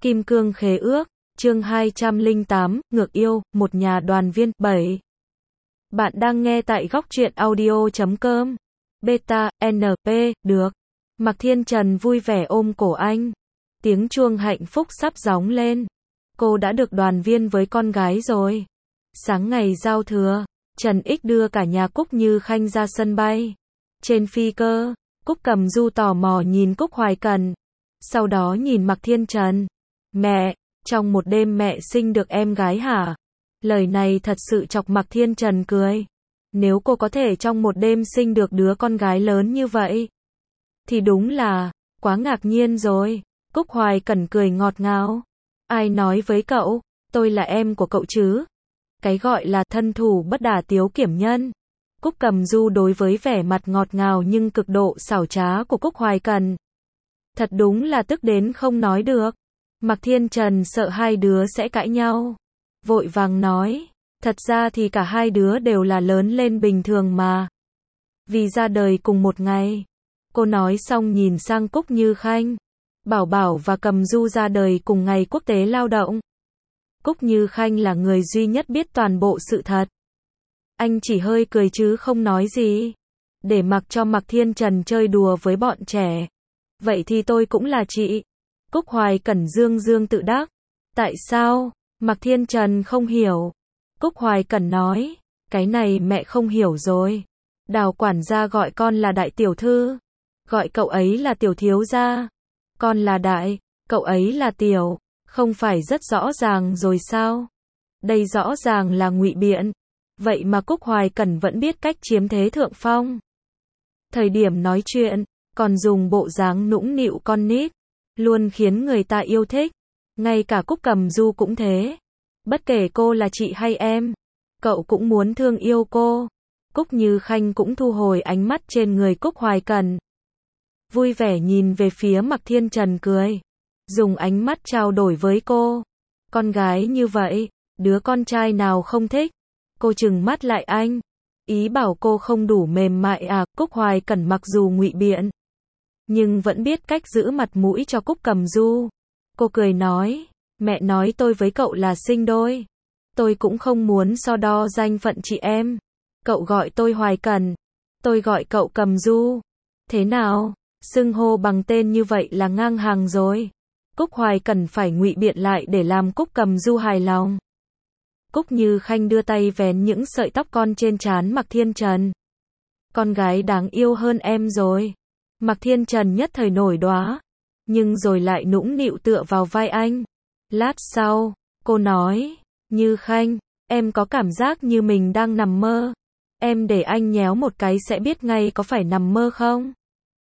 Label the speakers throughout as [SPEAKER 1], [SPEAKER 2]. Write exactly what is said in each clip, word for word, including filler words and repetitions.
[SPEAKER 1] Kim Cương Khế Ước, chương hai trăm lẻ tám, Ngược Yêu, một nhà đoàn viên, bảy. Bạn đang nghe tại góc truyện audio chấm com. Beta, en pê, được. Mạc Thiên Trần vui vẻ ôm cổ anh. Tiếng chuông hạnh phúc sắp gióng lên. Cô đã được đoàn viên với con gái rồi. Sáng ngày giao thừa, Trần Ích đưa cả nhà Cúc Như Khanh ra sân bay. Trên phi cơ, Cúc Cầm Du tò mò nhìn Cúc Hoài Cần. Sau đó nhìn Mạc Thiên Trần. Mẹ, trong một đêm mẹ sinh được em gái hả? Lời này thật sự chọc Mạc Thiên Trần cười. Nếu cô có thể trong một đêm sinh được đứa con gái lớn như vậy, thì đúng là, quá ngạc nhiên rồi. Cúc Hoài Cẩn cười ngọt ngào. Ai nói với cậu, tôi là em của cậu chứ? Cái gọi là thân thủ bất đả tiếu kiểm nhân. Cúc Cầm Du đối với vẻ mặt ngọt ngào nhưng cực độ xảo trá của Cúc Hoài Cần. Thật đúng là tức đến không nói được. Mạc Thiên Trần sợ hai đứa sẽ cãi nhau. Vội vàng nói, thật ra thì cả hai đứa đều là lớn lên bình thường mà. Vì ra đời cùng một ngày. Cô nói xong nhìn sang Cúc Như Khanh. Bảo Bảo và Cầm Du ra đời cùng ngày quốc tế lao động. Cúc Như Khanh là người duy nhất biết toàn bộ sự thật. Anh chỉ hơi cười chứ không nói gì. Để mặc cho Mạc Thiên Trần chơi đùa với bọn trẻ. Vậy thì tôi cũng là chị. Cúc Hoài Cẩn dương dương tự đắc. Tại sao? Mạc Thiên Trần không hiểu. Cúc Hoài Cẩn nói, cái này mẹ không hiểu rồi. Đào quản gia gọi con là đại tiểu thư. Gọi cậu ấy là tiểu thiếu gia. Con là đại, cậu ấy là tiểu. Không phải rất rõ ràng rồi sao? Đây rõ ràng là ngụy biện. Vậy mà Cúc Hoài Cẩn vẫn biết cách chiếm thế thượng phong. Thời điểm nói chuyện, còn dùng bộ dáng nũng nịu con nít. Luôn khiến người ta yêu thích. Ngay cả Cúc Cầm Du cũng thế. Bất kể cô là chị hay em, cậu cũng muốn thương yêu cô. Cúc Như Khanh cũng thu hồi ánh mắt trên người Cúc Hoài Cần. Vui vẻ nhìn về phía Mạc Thiên Trần cười. Dùng ánh mắt trao đổi với cô. Con gái như vậy, đứa con trai nào không thích? Cô trừng mắt lại anh. Ý bảo cô không đủ mềm mại à? Cúc Hoài Cần mặc dù ngụy biện, nhưng vẫn biết cách giữ mặt mũi cho Cúc Cầm Du. Cô cười nói, mẹ nói tôi với cậu là sinh đôi. Tôi cũng không muốn so đo danh phận chị em. Cậu gọi tôi Hoài Cần, tôi gọi cậu Cầm Du. Thế nào? Xưng hô bằng tên như vậy là ngang hàng rồi. Cúc Hoài Cần phải ngụy biện lại để làm Cúc Cầm Du hài lòng. Cúc Như Khanh đưa tay vén những sợi tóc con trên trán Mạc Thiên Trần. Con gái đáng yêu hơn em rồi. Mạc Thiên Trần nhất thời nổi đoá, nhưng rồi lại nũng nịu tựa vào vai anh. Lát sau, cô nói, Như Khanh, em có cảm giác như mình đang nằm mơ. Em để anh nhéo một cái sẽ biết ngay có phải nằm mơ không?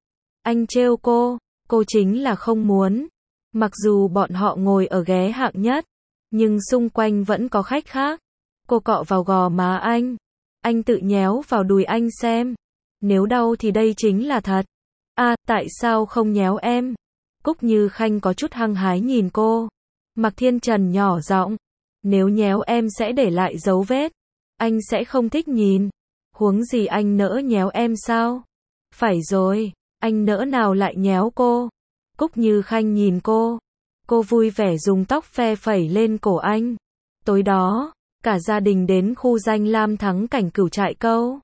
[SPEAKER 1] Anh trêu cô, cô chính là không muốn. Mặc dù bọn họ ngồi ở ghế hạng nhất, nhưng xung quanh vẫn có khách khác. Cô cọ vào gò má anh. Anh tự nhéo vào đùi anh xem. Nếu đau thì đây chính là thật. À, tại sao không nhéo em? Cúc Như Khanh có chút hăng hái nhìn cô. Mạc Thiên Trần nhỏ giọng, nếu nhéo em sẽ để lại dấu vết. Anh sẽ không thích nhìn. Huống gì anh nỡ nhéo em sao? Phải rồi, anh nỡ nào lại nhéo cô? Cúc Như Khanh nhìn cô. Cô vui vẻ dùng tóc phe phẩy lên cổ anh. Tối đó, cả gia đình đến khu danh lam thắng cảnh Cửu Trại Câu.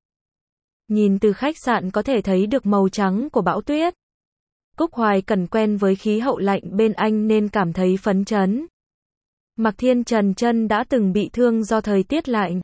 [SPEAKER 1] Nhìn từ khách sạn có thể thấy được màu trắng của bão tuyết. Cúc Hoài Cần quen với khí hậu lạnh bên anh nên cảm thấy phấn chấn. Mạc Thiên Trần chân đã từng bị thương do thời tiết lạnh.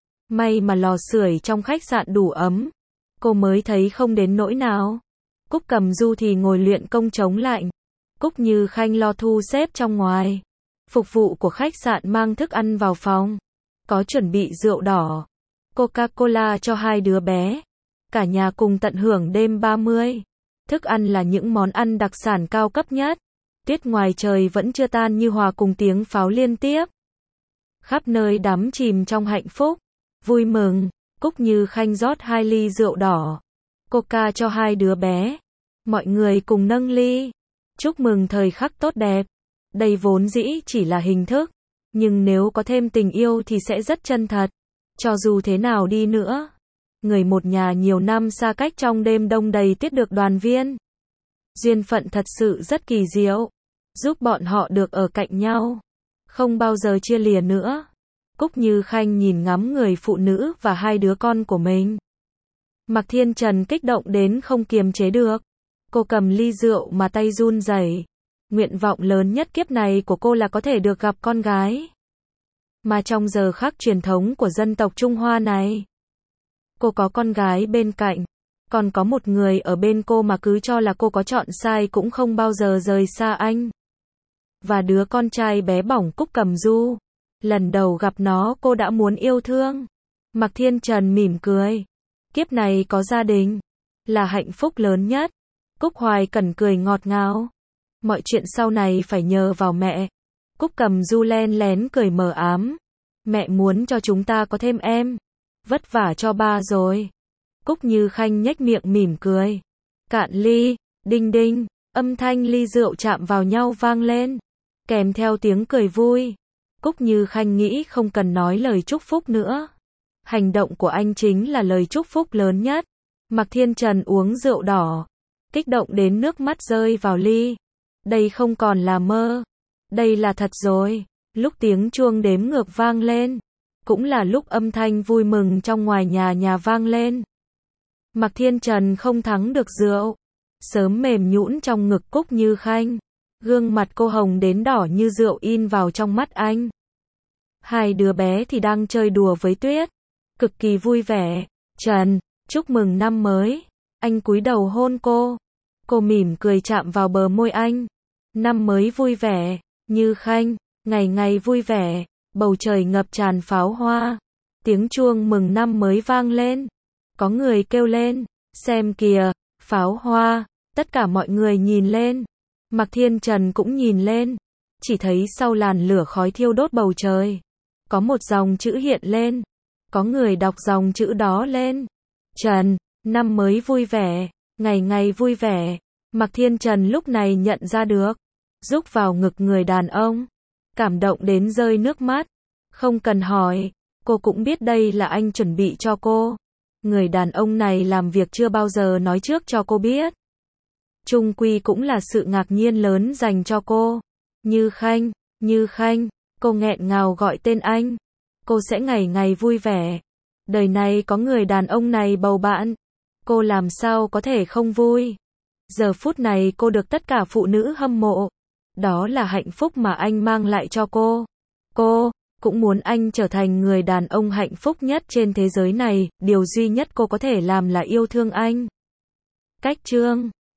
[SPEAKER 1] May mà lò sưởi trong khách sạn đủ ấm. Cô mới thấy không đến nỗi nào. Cúc Cầm Du thì ngồi luyện công chống lạnh. Cúc Như Khanh lo thu xếp trong ngoài. Phục vụ của khách sạn mang thức ăn vào phòng. Có chuẩn bị rượu đỏ, Coca-Cola cho hai đứa bé. Cả nhà cùng tận hưởng đêm ba mươi. Thức ăn là những món ăn đặc sản cao cấp nhất. Tuyết ngoài trời vẫn chưa tan như hòa cùng tiếng pháo liên tiếp. Khắp nơi đắm chìm trong hạnh phúc, vui mừng. Cúc Như Khanh rót hai ly rượu đỏ, Coca cho hai đứa bé. Mọi người cùng nâng ly. Chúc mừng thời khắc tốt đẹp. Đây vốn dĩ chỉ là hình thức, nhưng nếu có thêm tình yêu thì sẽ rất chân thật. Cho dù thế nào đi nữa, người một nhà nhiều năm xa cách trong đêm đông đầy tuyết được đoàn viên. Duyên phận thật sự rất kỳ diệu. giúp bọn họ được ở cạnh nhau, không bao giờ chia lìa nữa. Cúc Như Khanh nhìn ngắm người phụ nữ và hai đứa con của mình. Mạc Thiên Trần kích động đến không kiềm chế được. Cô cầm ly rượu mà tay run rẩy. Nguyện vọng lớn nhất kiếp này của cô là có thể được gặp con gái. Mà trong giờ khắc truyền thống của dân tộc Trung Hoa này, cô có con gái bên cạnh, còn có một người ở bên cô mà cứ cho là cô có chọn sai cũng không bao giờ rời xa anh. Và đứa con trai bé bỏng Cúc Cầm Du, lần đầu gặp nó cô đã muốn yêu thương. Mạc Thiên Trần mỉm cười. Kiếp này có gia đình là hạnh phúc lớn nhất. Cúc Hoài Cẩn cười ngọt ngào. Mọi chuyện sau này phải nhờ vào mẹ. Cúc Cầm Du len lén cười mờ ám. Mẹ muốn cho chúng ta có thêm em. Vất vả cho ba rồi. Cúc Như Khanh nhếch miệng mỉm cười. Cạn ly, đinh đinh, âm thanh ly rượu chạm vào nhau vang lên, kèm theo tiếng cười vui. Cúc Như Khanh nghĩ không cần nói lời chúc phúc nữa. Hành động của anh chính là lời chúc phúc lớn nhất. Mạc Thiên Trần uống rượu đỏ, kích động đến nước mắt rơi vào ly. Đây không còn là mơ, đây là thật rồi. Lúc tiếng chuông đếm ngược vang lên, cũng là lúc âm thanh vui mừng trong ngoài nhà nhà vang lên. Mạc Thiên Trần không thắng được rượu, sớm mềm nhũn trong ngực Cúc Như Khanh. Gương mặt cô hồng đến đỏ như rượu in vào trong mắt anh. Hai đứa bé thì đang chơi đùa với tuyết, cực kỳ vui vẻ. Trần, chúc mừng năm mới. Anh cúi đầu hôn cô. Cô mỉm cười chạm vào bờ môi anh. Năm mới vui vẻ, Như Khanh, ngày ngày vui vẻ. Bầu trời ngập tràn pháo hoa. Tiếng chuông mừng năm mới vang lên. Có người kêu lên, xem kìa, pháo hoa. Tất cả mọi người nhìn lên. Mạc Thiên Trần cũng nhìn lên. Chỉ thấy sau làn lửa khói thiêu đốt bầu trời, có một dòng chữ hiện lên. Có người đọc dòng chữ đó lên. Trần, năm mới vui vẻ, ngày ngày vui vẻ. Mạc Thiên Trần lúc này nhận ra được. Rúc vào ngực người đàn ông. Cảm động đến rơi nước mắt. Không cần hỏi, cô cũng biết đây là anh chuẩn bị cho cô. Người đàn ông này làm việc chưa bao giờ nói trước cho cô biết. Chung quy cũng là sự ngạc nhiên lớn dành cho cô. Như Khanh, Như Khanh, cô nghẹn ngào gọi tên anh. Cô sẽ ngày ngày vui vẻ. Đời này có người đàn ông này bầu bạn, cô làm sao có thể không vui. Giờ phút này cô được tất cả phụ nữ hâm mộ. Đó là hạnh phúc mà anh mang lại cho cô. Cô cũng muốn anh trở thành người đàn ông hạnh phúc nhất trên thế giới này. Điều duy nhất cô có thể làm là yêu thương anh. Cách chương